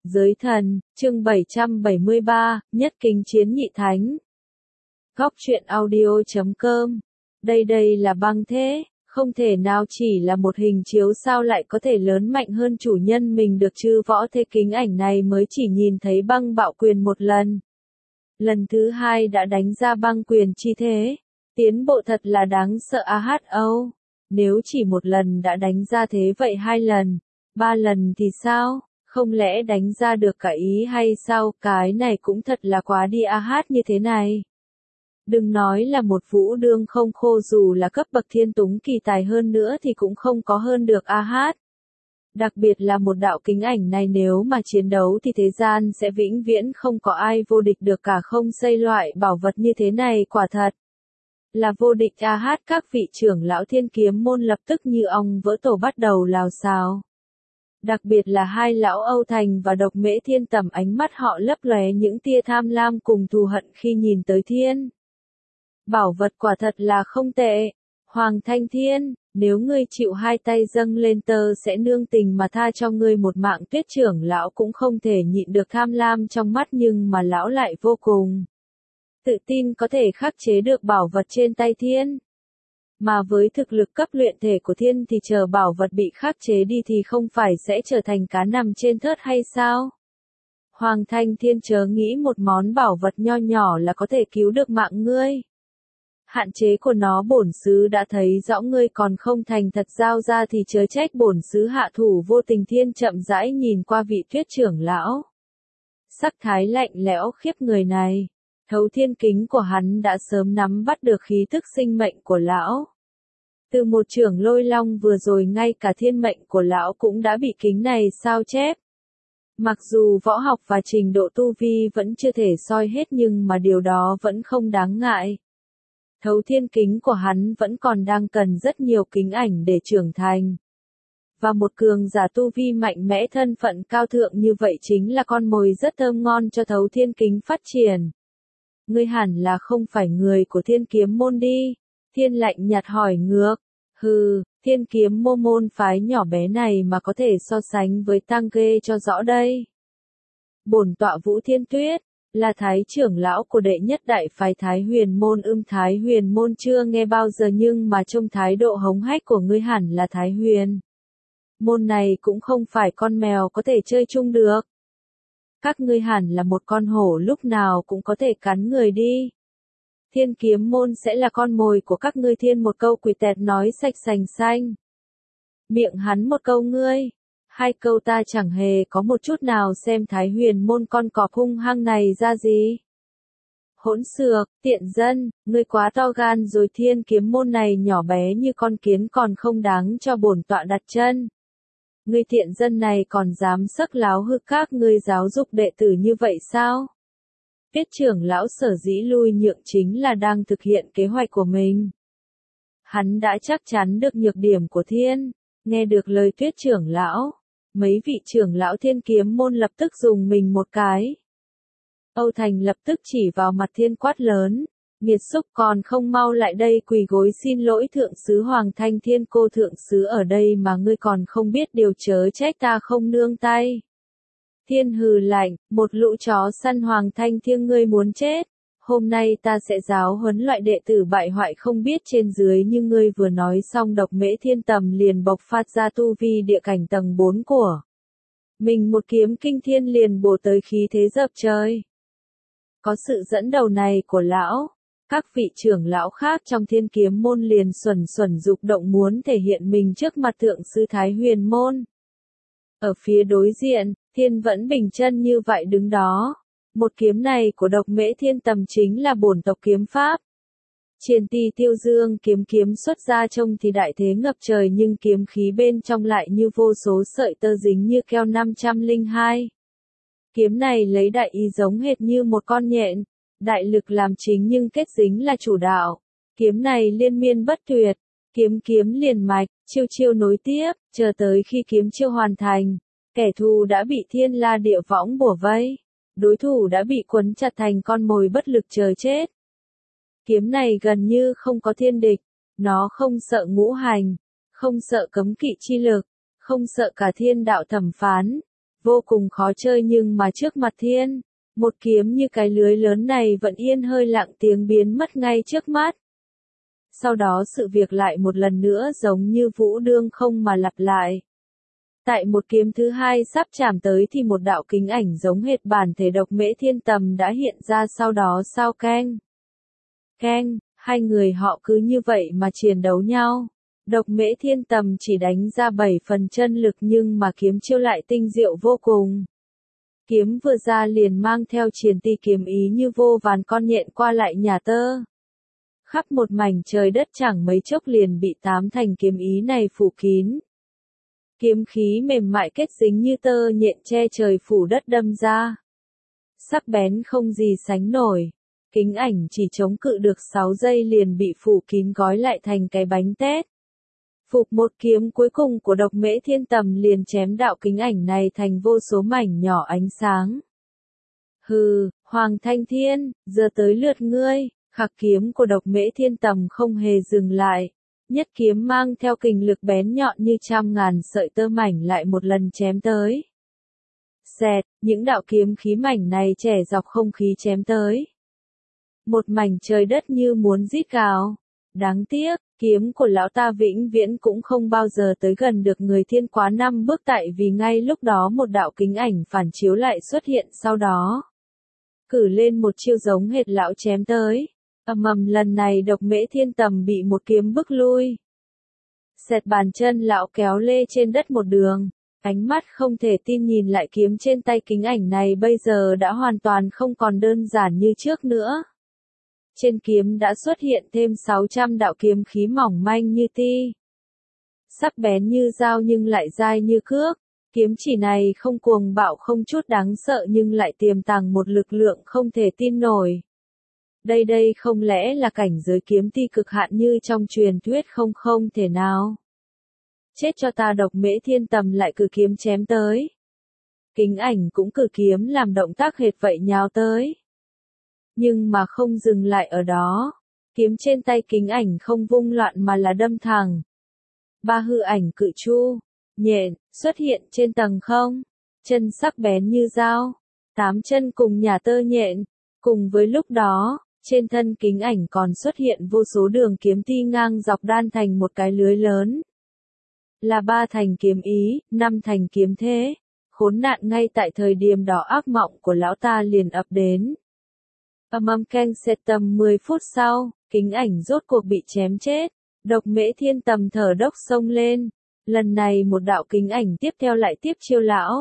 Giới thần, chương 773, nhất kính chiến nhị thánh. Góc truyện audio.com. Đây là băng thế, không thể nào chỉ là một hình chiếu sao lại có thể lớn mạnh hơn chủ nhân mình được chứ. Võ Thế Kính ảnh này mới chỉ nhìn thấy băng bạo quyền một lần. Lần thứ hai đã đánh ra băng quyền chi thế. Tiến bộ thật là đáng sợ AHO. Nếu chỉ một lần đã đánh ra thế vậy 2 lần, 3 lần thì sao? Không lẽ đánh ra được cả ý hay sao? Cái này cũng thật là quá đi như thế này. Đừng nói là một Vũ Đương không khô, dù là cấp bậc thiên túng kỳ tài hơn nữa thì cũng không có hơn được Đặc biệt là một đạo kính ảnh này, nếu mà chiến đấu thì thế gian sẽ vĩnh viễn không có ai vô địch được cả. Không xây loại bảo vật như thế này quả thật là vô địch Các vị trưởng lão Thiên Kiếm môn lập tức như ong vỡ tổ bắt đầu lào xào. Đặc biệt là hai lão Âu Thành và Độc Mễ Thiên Tầm, ánh mắt họ lấp lóe những tia tham lam cùng thù hận khi nhìn tới thiên bảo vật. Quả thật là không tệ. Hoàng Thanh Thiên, nếu ngươi chịu hai tay dâng lên, tơ sẽ nương tình mà tha cho ngươi một mạng. Tuyết trưởng lão cũng không thể nhịn được tham lam trong mắt, nhưng mà lão lại vô cùng tự tin có thể khắc chế được bảo vật trên tay thiên. Mà với thực lực cấp luyện thể của thiên thì chờ bảo vật bị khắc chế đi thì không phải sẽ trở thành cá nằm trên thớt hay sao? Hoàng Thanh Thiên chớ nghĩ một món bảo vật nho nhỏ là có thể cứu được mạng ngươi. Hạn chế của nó bổn sứ đã thấy rõ, ngươi còn không thành thật giao ra thì chớ trách bổn sứ hạ thủ vô tình. Thiên chậm rãi nhìn qua vị Tuyết trưởng lão. Sắc thái lạnh lẽo khiếp người này. Thấu thiên kính của hắn đã sớm nắm bắt được khí thức sinh mệnh của lão. Từ một trưởng lôi long vừa rồi, ngay cả thiên mệnh của lão cũng đã bị kính này sao chép. Mặc dù võ học và trình độ tu vi vẫn chưa thể soi hết, nhưng mà điều đó vẫn không đáng ngại. Thấu thiên kính của hắn vẫn còn đang cần rất nhiều kính ảnh để trưởng thành. Và một cường giả tu vi mạnh mẽ, thân phận cao thượng như vậy chính là con mồi rất thơm ngon cho thấu thiên kính phát triển. Ngươi hẳn là không phải người của Thiên Kiếm môn đi? Thiên lạnh nhạt hỏi ngược. Hừ, Thiên Kiếm môn phái nhỏ bé này mà có thể so sánh với Tăng Ghê cho rõ đây. Bổn tọa Vũ Thiên Tuyết, là thái trưởng lão của đệ nhất đại phái Thái Huyền môn. Thái Huyền môn chưa nghe bao giờ, nhưng mà trong thái độ hống hách của ngươi hẳn là Thái Huyền môn này cũng không phải con mèo có thể chơi chung được. Các ngươi hẳn là một con hổ lúc nào cũng có thể cắn người đi. Thiên Kiếm môn sẽ là con mồi của các ngươi. Thiên một câu quỳ tẹt nói sạch sành xanh. Miệng hắn một câu ngươi, hai câu ta, chẳng hề có một chút nào xem Thái Huyền môn con cọp hung hăng này ra gì. Hỗn xược, tiện dân, ngươi quá to gan rồi. Thiên Kiếm môn này nhỏ bé như con kiến, còn không đáng cho bổn tọa đặt chân. Ngươi tiện dân này còn dám sấc láo hư các ngươi giáo dục đệ tử như vậy sao? Tuyết trưởng lão sở dĩ lui nhượng chính là đang thực hiện kế hoạch của mình. Hắn đã chắc chắn được nhược điểm của thiên. Nghe được lời Tuyết trưởng lão, mấy vị trưởng lão Thiên Kiếm môn lập tức dùng mình một cái. Âu Thành lập tức chỉ vào mặt thiên quát lớn. Nghiệt xúc, còn không mau lại đây quỳ gối xin lỗi thượng sứ. Hoàng Thanh Thiên, cô thượng sứ ở đây mà ngươi còn không biết điều, chớ trách ta không nương tay. Thiên hừ lạnh, một lũ chó săn. Hoàng Thanh Thiên, ngươi muốn chết. Hôm nay ta sẽ giáo huấn loại đệ tử bại hoại không biết trên dưới như ngươi. Vừa nói xong, Độc Mễ Thiên Tầm liền bộc phát ra tu vi địa cảnh tầng 4 của mình, một kiếm kinh thiên liền bổ tới, khí thế dập trời. Có sự dẫn đầu này của lão, các vị trưởng lão khác trong Thiên Kiếm môn liền xuẩn dục động muốn thể hiện mình trước mặt thượng sư Thái Huyền môn. Ở phía đối diện, Thiên vẫn bình chân như vậy đứng đó. Một kiếm này của Độc Mễ Thiên Tầm chính là bổn tộc kiếm pháp. Triền Ti Tiêu Dương kiếm xuất ra trông thì đại thế ngập trời, nhưng kiếm khí bên trong lại như vô số sợi tơ dính như keo. 502. Kiếm này lấy đại ý giống hệt như một con nhện, đại lực làm chính nhưng kết dính là chủ đạo. Kiếm này liên miên bất tuyệt, kiếm liền mạch, chiêu nối tiếp, chờ tới khi kiếm chiêu hoàn thành, kẻ thù đã bị thiên la địa võng bủa vây, đối thủ đã bị quấn chặt thành con mồi bất lực chờ chết. Kiếm này gần như không có thiên địch, nó không sợ ngũ hành, không sợ cấm kỵ chi lực, không sợ cả thiên đạo thẩm phán. vô cùng khó chơi nhưng mà trước mặt thiên, một kiếm như cái lưới lớn này vẫn yên hơi lặng tiếng biến mất ngay trước mắt. Sau đó sự việc lại một lần nữa giống như vũ đương không mà lặp lại. Tại một kiếm thứ hai sắp chạm tới thì một đạo kính ảnh giống hệt bản thể Độc Mễ Thiên Tầm đã hiện ra sau đó sao keng. Keng, hai người họ cứ như vậy mà chiến đấu nhau. Độc Mễ Thiên Tầm chỉ đánh ra 7 phần chân lực nhưng mà kiếm chiêu lại tinh diệu vô cùng. Kiếm vừa ra liền mang theo triền ti kiếm ý như vô vàn con nhện qua lại nhà tơ. Khắp một mảnh trời đất chẳng mấy chốc liền bị 8 thành kiếm ý này phủ kín. Kiếm khí mềm mại kết dính như tơ nhện che trời phủ đất đâm ra. Sắc bén không gì sánh nổi. Kính ảnh chỉ chống cự được 6 giây liền bị phủ kín gói lại thành cái bánh tét. Phục một kiếm cuối cùng của Độc Mễ Thiên Tầm liền chém đạo kính ảnh này thành vô số mảnh nhỏ ánh sáng. Hừ, Hoàng Thanh Thiên, giờ tới lượt ngươi. Khắc kiếm của Độc Mễ Thiên Tầm không hề dừng lại. Nhất kiếm mang theo kình lực bén nhọn như trăm ngàn sợi tơ mảnh lại một lần chém tới. Xẹt, những đạo kiếm khí mảnh này trẻ dọc không khí chém tới. Một mảnh trời đất như muốn rít gào. Đáng tiếc, kiếm của lão ta vĩnh viễn cũng không bao giờ tới gần được người Thiên Quá 5 bước tại vì ngay lúc đó một đạo kính ảnh phản chiếu lại xuất hiện sau đó. Cử lên một chiêu giống hệt lão chém tới. Ầm ầm lần này Độc Mễ Thiên Tầm bị một kiếm bức lui. Xẹt bàn chân lão kéo lê trên đất một đường. Ánh mắt không thể tin nhìn lại kiếm trên tay kính ảnh này bây giờ đã hoàn toàn không còn đơn giản như trước nữa. Trên kiếm đã xuất hiện thêm 600 đạo kiếm khí mỏng manh như ti. Sắc bén như dao nhưng lại dai như cước. Kiếm chỉ này không cuồng bạo không chút đáng sợ nhưng lại tiềm tàng một lực lượng không thể tin nổi. Đây không lẽ là cảnh giới kiếm ti cực hạn như trong truyền thuyết không thể nào. Chết cho ta. Độc Mễ Thiên Tầm lại cử kiếm chém tới. Kính ảnh cũng cử kiếm làm động tác hệt vậy nhào tới. Nhưng mà không dừng lại ở đó. Kiếm trên tay kính ảnh không vung loạn mà là đâm thẳng. Ba hư ảnh cự chu, nhện, xuất hiện trên tầng không. Chân sắc bén như dao. 8 chân cùng nhà tơ nhện. Cùng với lúc đó, trên thân kính ảnh còn xuất hiện vô số đường kiếm ti ngang dọc đan thành một cái lưới lớn. Là 3 thành kiếm ý, 5 thành kiếm thế. Khốn nạn ngay tại thời điểm đó ác mộng của lão ta liền ập đến. Âm keng xẹt tầm 10 phút sau, kính ảnh rốt cuộc bị chém chết. Độc Mễ Thiên Tầm thở đốc xông lên. Lần này một đạo kính ảnh tiếp theo lại tiếp chiêu lão.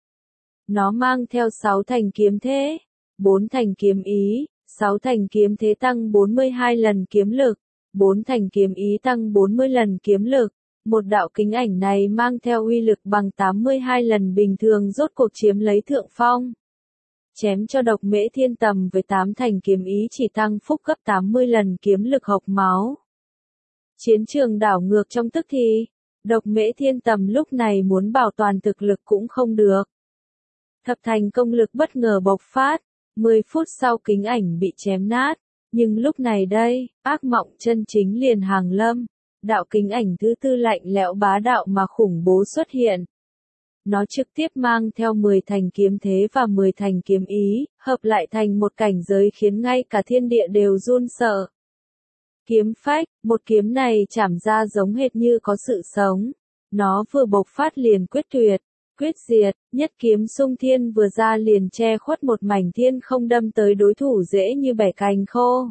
Nó mang theo 6 thành kiếm thế, 4 thành kiếm ý, 6 thành kiếm thế tăng 42 lần kiếm lực, 4 thành kiếm ý tăng 40 lần kiếm lực. Một đạo kính ảnh này mang theo uy lực bằng 82 lần bình thường rốt cuộc chiếm lấy thượng phong. Chém cho Độc Mễ Thiên Tầm với 8 thành kiếm ý chỉ tăng phúc gấp 80 lần kiếm lực hộc máu. Chiến trường đảo ngược trong tức thì, Độc Mễ Thiên Tầm lúc này muốn bảo toàn thực lực cũng không được. Thập thành công lực bất ngờ bộc phát, 10 phút sau kính ảnh bị chém nát, nhưng lúc này đây, ác mộng chân chính liền hàng lâm. Đạo kính ảnh thứ tư lạnh lẽo bá đạo mà khủng bố xuất hiện. Nó trực tiếp mang theo 10 thành kiếm thế và 10 thành kiếm ý, hợp lại thành một cảnh giới khiến ngay cả thiên địa đều run sợ. Kiếm phách, một kiếm này chảm ra giống hệt như có sự sống. Nó vừa bộc phát liền quyết tuyệt, quyết diệt, nhất kiếm xung thiên vừa ra liền che khuất một mảnh thiên không đâm tới đối thủ dễ như bẻ cành khô.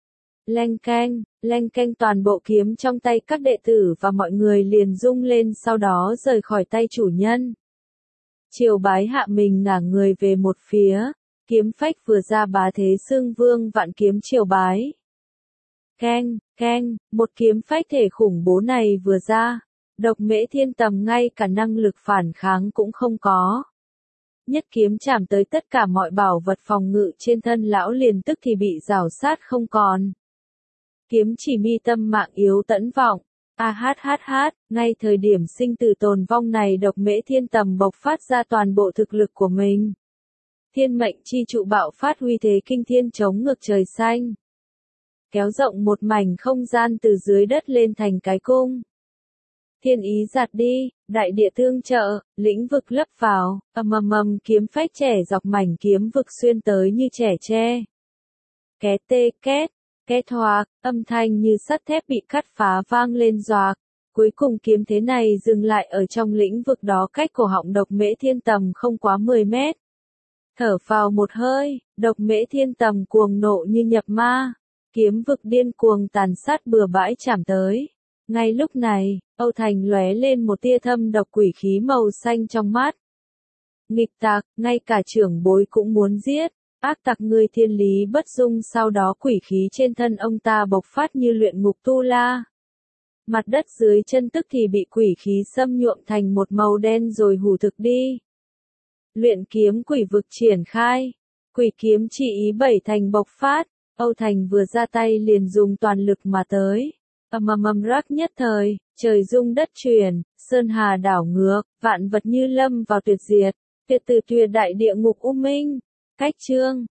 Leng keng toàn bộ kiếm trong tay các đệ tử và mọi người liền rung lên sau đó rời khỏi tay chủ nhân. Triều Bái hạ mình ngả người về một phía, kiếm phách vừa ra bá thế xưng vương vạn kiếm Triều Bái. Keng, một kiếm phách thể khủng bố này vừa ra, Độc Mễ Thiên Tầm ngay cả năng lực phản kháng cũng không có. Nhất kiếm chạm tới tất cả mọi bảo vật phòng ngự trên thân lão liền tức thì bị rào sát không còn. Kiếm chỉ mi tâm mạng yếu tẫn vọng. Ngay thời điểm sinh tử tồn vong này Độc Mễ Thiên Tầm bộc phát ra toàn bộ thực lực của mình. Thiên mệnh chi trụ bạo phát uy thế kinh thiên chống ngược trời xanh. Kéo rộng một mảnh không gian từ dưới đất lên thành cái cung. thiên ý giạt đi, đại địa tương trợ, lĩnh vực lấp vào, kiếm phách trẻ dọc mảnh kiếm vực xuyên tới như trẻ tre. Ké tê két, két hoạc, âm thanh như sắt thép bị cắt phá vang lên doạc. Cuối cùng kiếm thế này dừng lại ở trong lĩnh vực đó cách cổ họng Độc Mễ Thiên tầm không quá 10 mét. Thở vào một hơi, Độc Mễ Thiên tầm cuồng nộ như nhập ma. Kiếm vực điên cuồng tàn sát bừa bãi chạm tới. Ngay lúc này, Âu Thành lóe lên một tia thâm độc quỷ khí màu xanh trong mắt. Nghịch tặc, ngay cả trưởng bối cũng muốn giết. Ác tặc người thiên lý bất dung, sau đó quỷ khí trên thân ông ta bộc phát như luyện ngục tu la. Mặt đất dưới chân tức thì bị quỷ khí xâm nhuộm thành một màu đen rồi hủ thực đi. Luyện kiếm quỷ vực triển khai. Quỷ kiếm chỉ ý bảy thành bộc phát. Âu Thành vừa ra tay liền dùng toàn lực mà tới. Rắc nhất thời, trời rung đất chuyển, sơn hà đảo ngược, vạn vật như lâm vào tuyệt diệt. Tuyệt tử tuyệt đại địa ngục u minh. Cách chương